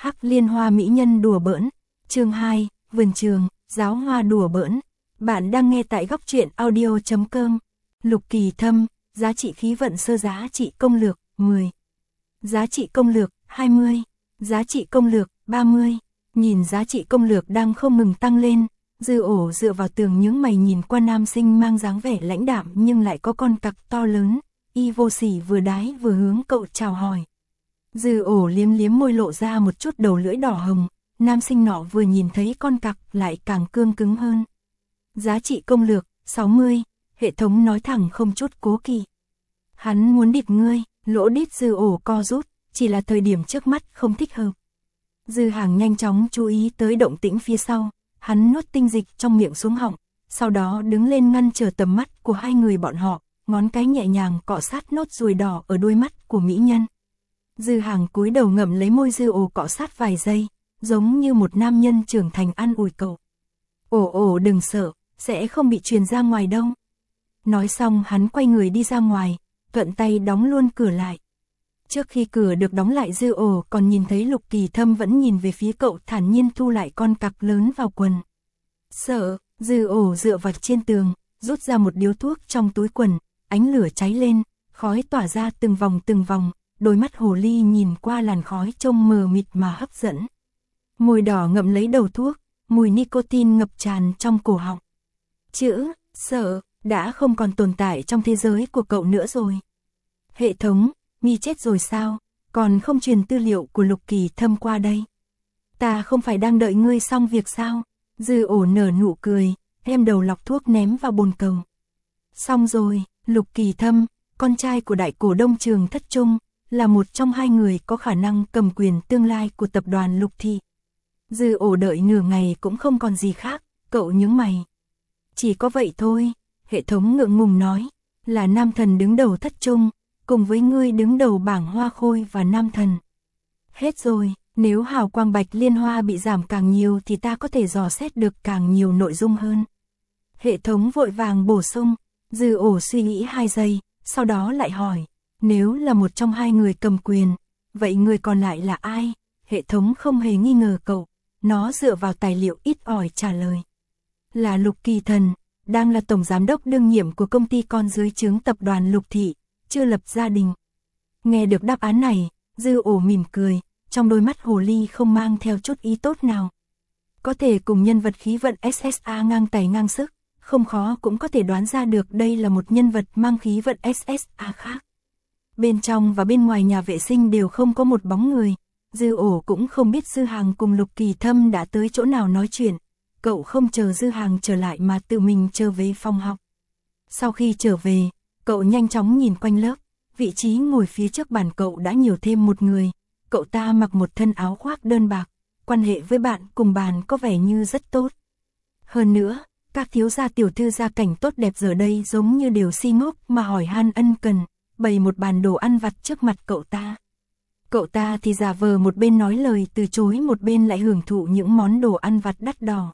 Hắc Liên Hoa mỹ nhân đùa bỡn. Chương 2, vườn trường, giáo hoa đùa bỡn. Bạn đang nghe tại góc truyện audio.com. Lục Kỳ Thâm, giá trị khí vận sơ giá trị công lược, 10. Giá trị công lược, 20. Giá trị công lược, 30. Nhìn giá trị công lược đang không ngừng tăng lên, Dư Ổ dựa vào tường nhướng mày nhìn qua nam sinh mang dáng vẻ lãnh đạm nhưng lại có con cặc to lớn, y vô sỉ vừa đái vừa hướng cậu chào hỏi. Dư Ổ liếm liếm môi lộ ra một chút đầu lưỡi đỏ hồng, nam sinh nọ vừa nhìn thấy con cặc lại càng cương cứng hơn. Giá trị công lược, 60, hệ thống nói thẳng không chút cố kỵ. Hắn muốn địt ngươi, lỗ đít Dư Ổ co rút, chỉ là thời điểm trước mắt không thích hợp. Dư Hàng nhanh chóng chú ý tới động tĩnh phía sau, hắn nuốt tinh dịch trong miệng xuống họng, sau đó đứng lên ngăn trở tầm mắt của hai người bọn họ, ngón cái nhẹ nhàng cọ sát nốt ruồi đỏ ở đôi mắt của mỹ nhân. Dư Hàng cúi đầu ngậm lấy môi Dư Ổ cọ sát vài giây, giống như một nam nhân trưởng thành an ủi cậu. Ổ đừng sợ, sẽ không bị truyền ra ngoài đâu. Nói xong hắn quay người đi ra ngoài, thuận tay đóng luôn cửa lại. Trước khi cửa được đóng lại Dư Ổ còn nhìn thấy Lục Kỳ Thâm vẫn nhìn về phía cậu thản nhiên thu lại con cặc lớn vào quần. Sợ, Dư Ổ dựa vào trên tường, rút ra một điếu thuốc trong túi quần, ánh lửa cháy lên, khói tỏa ra từng vòng, đôi mắt hồ ly nhìn qua làn khói trông mờ mịt mà hấp dẫn. Môi đỏ ngậm lấy đầu thuốc, mùi nicotine ngập tràn trong cổ họng. Chữ, sợ, đã không còn tồn tại trong thế giới của cậu nữa rồi. Hệ thống, mi chết rồi sao, còn không truyền tư liệu của Lục Kỳ Thâm qua đây. Ta không phải đang đợi ngươi xong việc sao? Dư Ổ nở nụ cười, đem đầu lọc thuốc ném vào bồn cầu. Xong rồi, Lục Kỳ Thâm, con trai của đại cổ đông Trường Thất Trung, là một trong hai người có khả năng cầm quyền tương lai của tập đoàn Lục Thị. Dư Ổ đợi nửa ngày cũng không còn gì khác, cậu nhướng mày. Chỉ có vậy thôi, hệ thống ngượng ngùng nói, là nam thần đứng đầu Thất Trung, cùng với ngươi đứng đầu bảng Hoa Khôi và nam thần. Hết rồi, nếu hào quang Bạch Liên Hoa bị giảm càng nhiều thì ta có thể dò xét được càng nhiều nội dung hơn. Hệ thống vội vàng bổ sung, Dư Ổ suy nghĩ 2 giây, sau đó lại hỏi, nếu là một trong hai người cầm quyền, vậy người còn lại là ai? Hệ thống không hề nghi ngờ cậu, nó dựa vào tài liệu ít ỏi trả lời. Là Lục Kỳ Thần, đang là tổng giám đốc đương nhiệm của công ty con dưới trướng tập đoàn Lục Thị, chưa lập gia đình. Nghe được đáp án này, Dư Ổ mỉm cười, trong đôi mắt hồ ly không mang theo chút ý tốt nào. Có thể cùng nhân vật khí vận SSA ngang tài ngang sức, không khó cũng có thể đoán ra được đây là một nhân vật mang khí vận SSA khác. Bên trong và bên ngoài nhà vệ sinh đều không có một bóng người, Dư Ổ cũng không biết Dư Hàng cùng Lục Kỳ Thâm đã tới chỗ nào nói chuyện. Cậu không chờ Dư Hàng trở lại mà tự mình trở về phòng học. Sau khi trở về, cậu nhanh chóng nhìn quanh lớp, vị trí ngồi phía trước bàn cậu đã nhiều thêm một người. Cậu ta mặc một thân áo khoác đơn bạc, quan hệ với bạn cùng bàn có vẻ như rất tốt. Hơn nữa, các thiếu gia tiểu thư gia cảnh tốt đẹp giờ đây giống như đều si ngốc mà hỏi han ân cần, bày một bàn đồ ăn vặt trước mặt cậu ta. Cậu ta thì giả vờ một bên nói lời từ chối một bên lại hưởng thụ những món đồ ăn vặt đắt đỏ.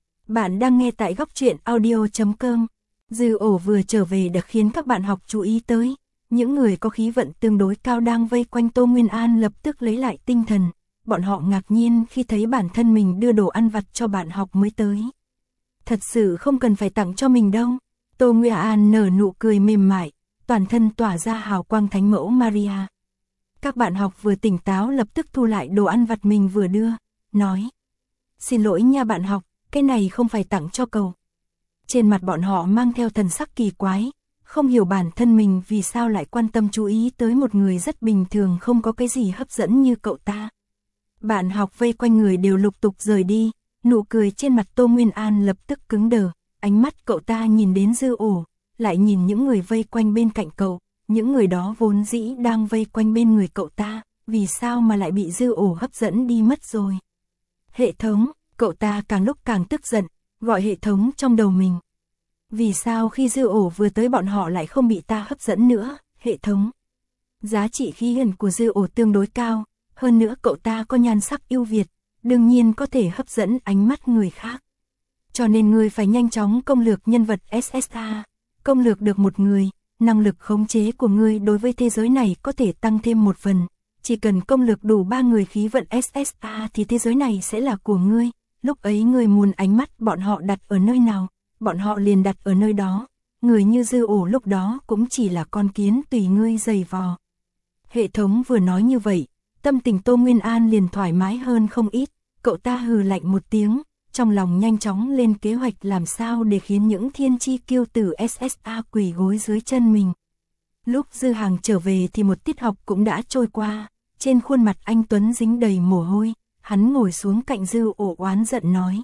Bạn đang nghe tại góc truyện audio.com. Dư Ổ vừa trở về đã khiến các bạn học chú ý tới. Những người có khí vận tương đối cao đang vây quanh Tô Nguyên An lập tức lấy lại tinh thần. Bọn họ ngạc nhiên khi thấy bản thân mình đưa đồ ăn vặt cho bạn học mới tới. Thật sự không cần phải tặng cho mình đâu. Tô Nguyên An nở nụ cười mềm mại, toàn thân tỏa ra hào quang thánh mẫu Maria. Các bạn học vừa tỉnh táo lập tức thu lại đồ ăn vặt mình vừa đưa, nói. Xin lỗi nha bạn học, cái này không phải tặng cho cậu. Trên mặt bọn họ mang theo thần sắc kỳ quái, không hiểu bản thân mình vì sao lại quan tâm chú ý tới một người rất bình thường không có cái gì hấp dẫn như cậu ta. Bạn học vây quanh người đều lục tục rời đi, nụ cười trên mặt Tô Nguyên An lập tức cứng đờ, ánh mắt cậu ta nhìn đến Dư Ổ, lại nhìn những người vây quanh bên cạnh cậu, những người đó vốn dĩ đang vây quanh bên người cậu ta, vì sao mà lại bị Dư Ổ hấp dẫn đi mất rồi. Hệ thống, cậu ta càng lúc càng tức giận, gọi hệ thống trong đầu mình. Vì sao khi Dư Ổ vừa tới bọn họ lại không bị ta hấp dẫn nữa, hệ thống. Giá trị khí vận của Dư Ổ tương đối cao, hơn nữa cậu ta có nhan sắc ưu việt, đương nhiên có thể hấp dẫn ánh mắt người khác. Cho nên ngươi phải nhanh chóng công lược nhân vật SSA, công lược được một người, năng lực khống chế của ngươi đối với thế giới này có thể tăng thêm một phần, chỉ cần công lực đủ 3 người khí vận SSA thì thế giới này sẽ là của ngươi, lúc ấy ngươi muốn ánh mắt bọn họ đặt ở nơi nào, bọn họ liền đặt ở nơi đó, người như Dư Ổ lúc đó cũng chỉ là con kiến tùy ngươi giày vò. Hệ thống vừa nói như vậy, tâm tình Tô Nguyên An liền thoải mái hơn không ít, cậu ta hừ lạnh một tiếng, trong lòng nhanh chóng lên kế hoạch làm sao để khiến những thiên chi kiêu tử SSA quỳ gối dưới chân mình. Lúc Dư Hàng trở về thì một tiết học cũng đã trôi qua, trên khuôn mặt anh Tuấn dính đầy mồ hôi, hắn ngồi xuống cạnh Dư Ổ oán giận nói.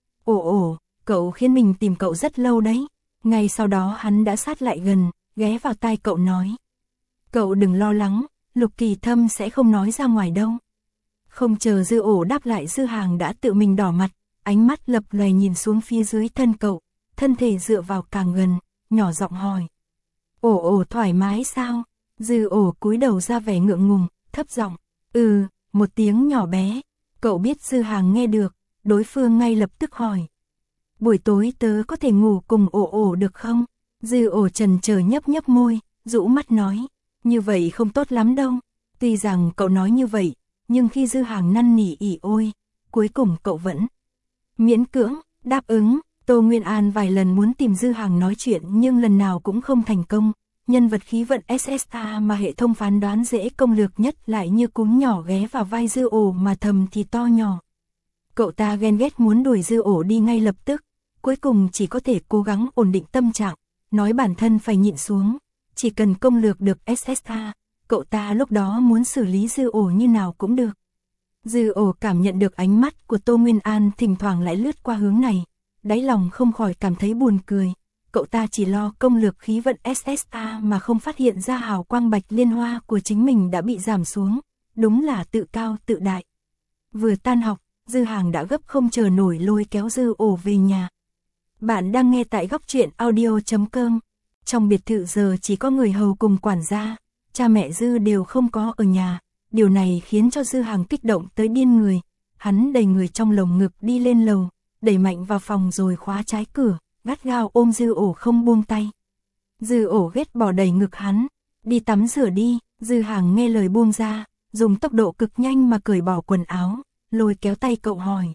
Ổ, cậu khiến mình tìm cậu rất lâu đấy. Ngay sau đó hắn đã sát lại gần, ghé vào tai cậu nói. Cậu đừng lo lắng, Lục Kỳ Thâm sẽ không nói ra ngoài đâu. Không chờ Dư Ổ đáp lại, Dư Hàng đã tự mình đỏ mặt, ánh mắt lập lòe nhìn xuống phía dưới thân cậu, thân thể dựa vào càng gần, nhỏ giọng hỏi. Ổ thoải mái sao? Dư Ổ cúi đầu ra vẻ ngượng ngùng, thấp giọng. Một tiếng nhỏ bé. Cậu biết Dư Hàng nghe được, đối phương ngay lập tức hỏi. Buổi tối tớ có thể ngủ cùng Ổ được không? Dư Ổ chần chờ nhấp nhấp môi, rũ mắt nói. Như vậy không tốt lắm đâu. Tuy rằng cậu nói như vậy, nhưng khi Dư Hàng năn nỉ ỉ ôi, cuối cùng cậu vẫn miễn cưỡng đáp ứng. Tô Nguyên An vài lần muốn tìm Dư Hàng nói chuyện nhưng lần nào cũng không thành công. Nhân vật khí vận SSA mà hệ thống phán đoán dễ công lược nhất lại như cún nhỏ ghé vào vai Dư Ổ mà thầm thì to nhỏ. Cậu ta ghen ghét muốn đuổi Dư Ổ đi ngay lập tức, cuối cùng chỉ có thể cố gắng ổn định tâm trạng, nói bản thân phải nhịn xuống, chỉ cần công lược được SSA, cậu ta lúc đó muốn xử lý Dư Ổ như nào cũng được. Dư Ổ cảm nhận được ánh mắt của Tô Nguyên An thỉnh thoảng lại lướt qua hướng này, đáy lòng không khỏi cảm thấy buồn cười. Cậu ta chỉ lo công lược khí vận SSA mà không phát hiện ra hào quang bạch liên hoa của chính mình đã bị giảm xuống, đúng là tự cao tự đại. Vừa tan học, Dư Hàng đã gấp không chờ nổi lôi kéo Dư Ổ về nhà. Bạn đang nghe tại góc truyện audio.com. Trong biệt thự giờ chỉ có người hầu cùng quản gia, cha mẹ Dư đều không có ở nhà. Điều này khiến cho Dư Hàng kích động tới điên người. Hắn đầy người trong lồng ngực đi lên lầu, đẩy mạnh vào phòng rồi khóa trái cửa, gắt gao ôm Dư Ổ không buông tay. Dư Ổ ghét bỏ đầy ngực hắn, đi tắm rửa đi. Dư Hàng nghe lời buông ra, dùng tốc độ cực nhanh mà cởi bỏ quần áo, lôi kéo tay cậu hỏi.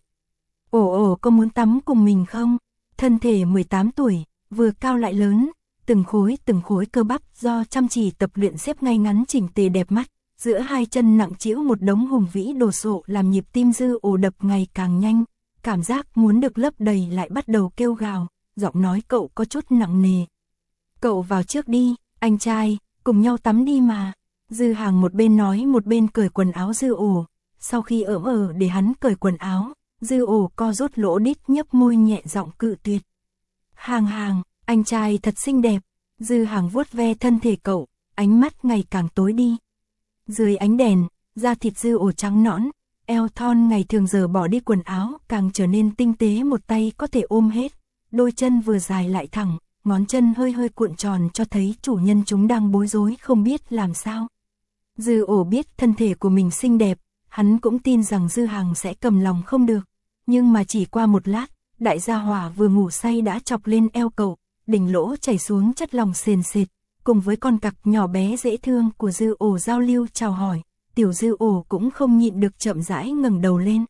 Ổ có muốn tắm cùng mình không? Thân thể 18 tuổi, vừa cao lại lớn, từng khối cơ bắp do chăm chỉ tập luyện xếp ngay ngắn chỉnh tề đẹp mắt, giữa hai chân nặng trĩu một đống hùng vĩ đồ sộ làm nhịp tim Dư Ổ đập ngày càng nhanh, cảm giác muốn được lấp đầy lại bắt đầu kêu gào, giọng nói cậu có chút nặng nề. Cậu vào trước đi, anh trai, cùng nhau tắm đi mà. Dư Hàng một bên nói một bên cởi quần áo Dư Ổ, sau khi để hắn cởi quần áo, Dư Ổ co rút lỗ đít nhấp môi nhẹ giọng cự tuyệt. Hàng, anh trai thật xinh đẹp. Dư Hàng vuốt ve thân thể cậu, ánh mắt ngày càng tối đi. Dưới ánh đèn, da thịt Dư Ổ trắng nõn, eo thon ngày thường giờ bỏ đi quần áo càng trở nên tinh tế, một tay có thể ôm hết, đôi chân vừa dài lại thẳng, ngón chân hơi cuộn tròn cho thấy chủ nhân chúng đang bối rối không biết làm sao. Dư Ổ biết thân thể của mình xinh đẹp, hắn cũng tin rằng Dư Hàng sẽ cầm lòng không được, nhưng mà chỉ qua một lát, đại gia hỏa vừa ngủ say đã chọc lên eo cậu, đỉnh lỗ chảy xuống chất lòng sền sệt, cùng với con cặc nhỏ bé dễ thương của Dư Ổ giao lưu chào hỏi, tiểu Dư Ổ cũng không nhịn được chậm rãi ngẩng đầu lên.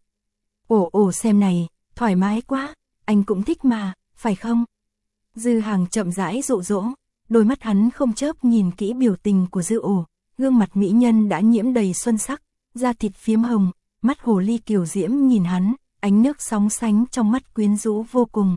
Ổ xem này, thoải mái quá, anh cũng thích mà, phải không? Dư Hàng chậm rãi dụ dỗ, đôi mắt hắn không chớp nhìn kỹ biểu tình của Dư Ổ, gương mặt mỹ nhân đã nhiễm đầy xuân sắc, da thịt phiếm hồng, mắt hồ ly kiều diễm nhìn hắn, ánh nước sóng sánh trong mắt quyến rũ vô cùng.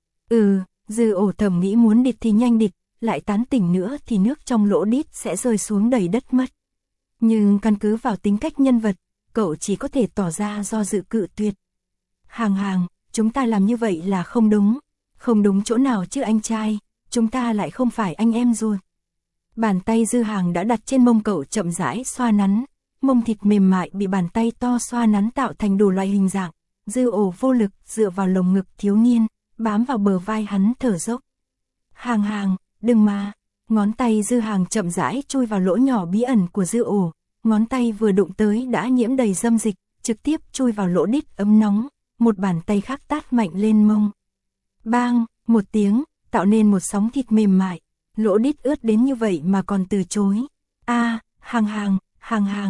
Dư Ổ thầm nghĩ muốn địt thì nhanh địt, lại tán tỉnh nữa thì nước trong lỗ đít sẽ rơi xuống đầy đất mất. Nhưng căn cứ vào tính cách nhân vật, cậu chỉ có thể tỏ ra do dự cự tuyệt. Hàng, chúng ta làm như vậy là không đúng. Không đúng chỗ nào chứ anh trai, chúng ta lại không phải anh em ruột. Bàn tay Dư Hàng đã đặt trên mông cậu chậm rãi xoa nắn, mông thịt mềm mại bị bàn tay to xoa nắn tạo thành đủ loại hình dạng. Dư Ổ vô lực dựa vào lồng ngực thiếu niên, bám vào bờ vai hắn thở dốc. Hàng, đừng mà. Ngón tay Dư Hàng chậm rãi chui vào lỗ nhỏ bí ẩn của Dư Ổ, ngón tay vừa đụng tới đã nhiễm đầy dâm dịch, trực tiếp chui vào lỗ đít ấm nóng, một bàn tay khác tát mạnh lên mông. Bang, một tiếng, tạo nên một sóng thịt mềm mại, lỗ đít ướt đến như vậy mà còn từ chối. Hàng,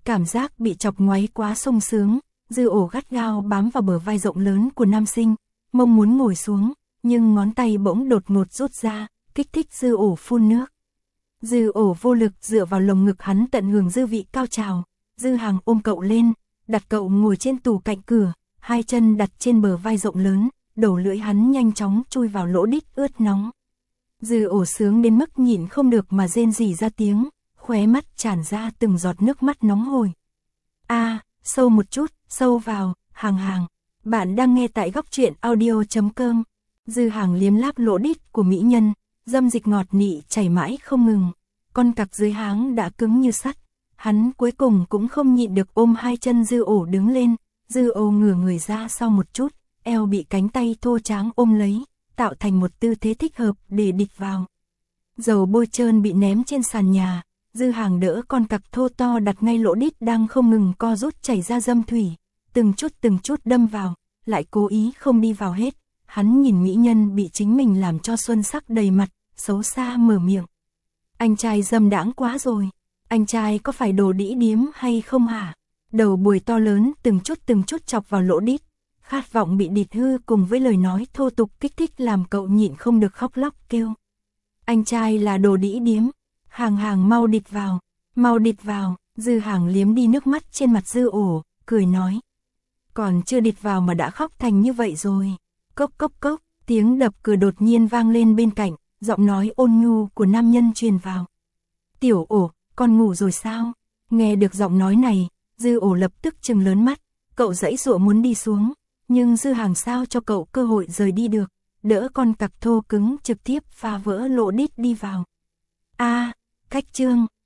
Cảm giác bị chọc ngoáy quá sung sướng, Dư Ổ gắt gao bám vào bờ vai rộng lớn của nam sinh, mong muốn ngồi xuống, nhưng ngón tay bỗng đột ngột rút ra, kích thích Dư Ổ phun nước. Dư Ổ vô lực dựa vào lồng ngực hắn tận hưởng dư vị cao trào, Dư Hàng ôm cậu lên, đặt cậu ngồi trên tủ cạnh cửa, hai chân đặt trên bờ vai rộng lớn, đầu lưỡi hắn nhanh chóng chui vào lỗ đít ướt nóng. Dư Ổ sướng đến mức nhịn không được mà rên rỉ ra tiếng, khóe mắt tràn ra từng giọt nước mắt nóng hổi. Sâu một chút, sâu vào, Hàng. Bạn đang nghe tại góc truyện audio.com. Dư Hàng liếm láp lỗ đít của mỹ nhân, dâm dịch ngọt nị chảy mãi không ngừng. Con cặc dưới háng đã cứng như sắt. Hắn cuối cùng cũng không nhịn được ôm hai chân Dư Ổ đứng lên. Dư Ổ ngửa người ra sau một chút, eo bị cánh tay thô tráng ôm lấy, tạo thành một tư thế thích hợp để địch vào. Dầu bôi trơn bị ném trên sàn nhà. Dư Hàng đỡ con cặc thô to đặt ngay lỗ đít đang không ngừng co rút chảy ra dâm thủy, từng chút đâm vào, lại cố ý không đi vào hết. Hắn nhìn mỹ nhân bị chính mình làm cho xuân sắc đầy mặt, xấu xa mở miệng. Anh trai dâm đãng quá rồi, anh trai có phải đồ đĩ điếm hay không hả? Đầu buổi to lớn từng chút chọc vào lỗ đít, khát vọng bị địt hư cùng với lời nói thô tục kích thích làm cậu nhịn không được khóc lóc kêu. Anh trai là đồ đĩ điếm. Hàng mau địt vào, Dư Hàng liếm đi nước mắt trên mặt Dư Ổ, cười nói. Còn chưa địt vào mà đã khóc thành như vậy rồi. Cốc, tiếng đập cửa đột nhiên vang lên bên cạnh, giọng nói ôn nhu của nam nhân truyền vào. Tiểu Ổ, con ngủ rồi sao? Nghe được giọng nói này, Dư Ổ lập tức trừng lớn mắt, cậu giãy giụa muốn đi xuống, nhưng Dư Hàng sao cho cậu cơ hội rời đi được, đỡ con cặc thô cứng trực tiếp phá vỡ lỗ đít đi vào. Cách chương,